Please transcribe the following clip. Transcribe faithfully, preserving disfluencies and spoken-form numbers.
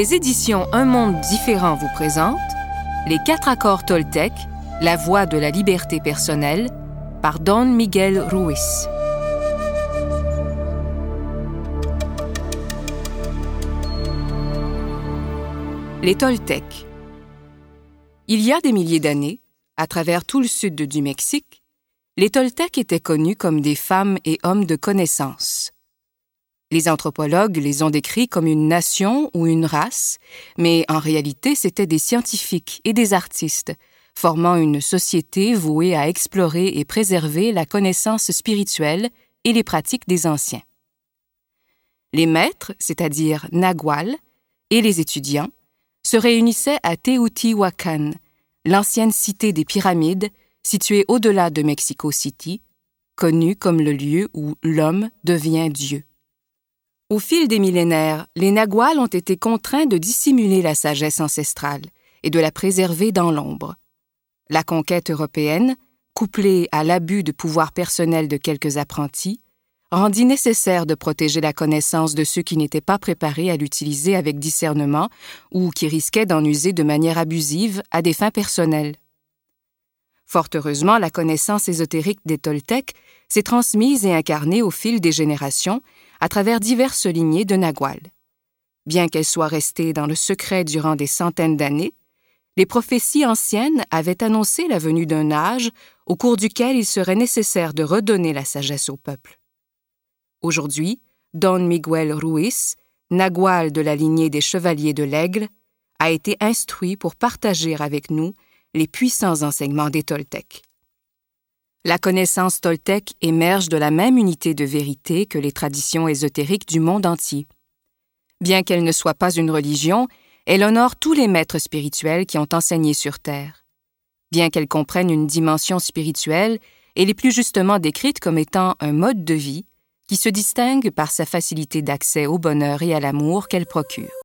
Les éditions Un monde différent vous présentent Les quatre accords Toltec, la voie de la liberté personnelle, par Don Miguel Ruiz. Les Toltecs. Il y a des milliers d'années, à travers tout le sud du Mexique, les Toltecs étaient connus comme des femmes et hommes de connaissance. Les anthropologues les ont décrits comme une nation ou une race, mais en réalité, c'étaient des scientifiques et des artistes, formant une société vouée à explorer et préserver la connaissance spirituelle et les pratiques des anciens. Les maîtres, c'est-à-dire Nagual, et les étudiants, se réunissaient à Teotihuacan, l'ancienne cité des pyramides située au-delà de Mexico City, connue comme le lieu où l'homme devient Dieu. Au fil des millénaires, les Naguals ont été contraints de dissimuler la sagesse ancestrale et de la préserver dans l'ombre. La conquête européenne, couplée à l'abus de pouvoir personnel de quelques apprentis, rendit nécessaire de protéger la connaissance de ceux qui n'étaient pas préparés à l'utiliser avec discernement ou qui risquaient d'en user de manière abusive à des fins personnelles. Fort heureusement, la connaissance ésotérique des Toltecs s'est transmise et incarnée au fil des générations à travers diverses lignées de Nagual. Bien qu'elle soit restée dans le secret durant des centaines d'années, les prophéties anciennes avaient annoncé la venue d'un âge au cours duquel il serait nécessaire de redonner la sagesse au peuple. Aujourd'hui, Don Miguel Ruiz, Nagual de la lignée des Chevaliers de l'Aigle, a été instruit pour partager avec nous les puissants enseignements des Toltecs. La connaissance toltèque émerge de la même unité de vérité que les traditions ésotériques du monde entier. Bien qu'elle ne soit pas une religion, elle honore tous les maîtres spirituels qui ont enseigné sur Terre. Bien qu'elle comprenne une dimension spirituelle, elle est plus justement décrite comme étant un mode de vie qui se distingue par sa facilité d'accès au bonheur et à l'amour qu'elle procure.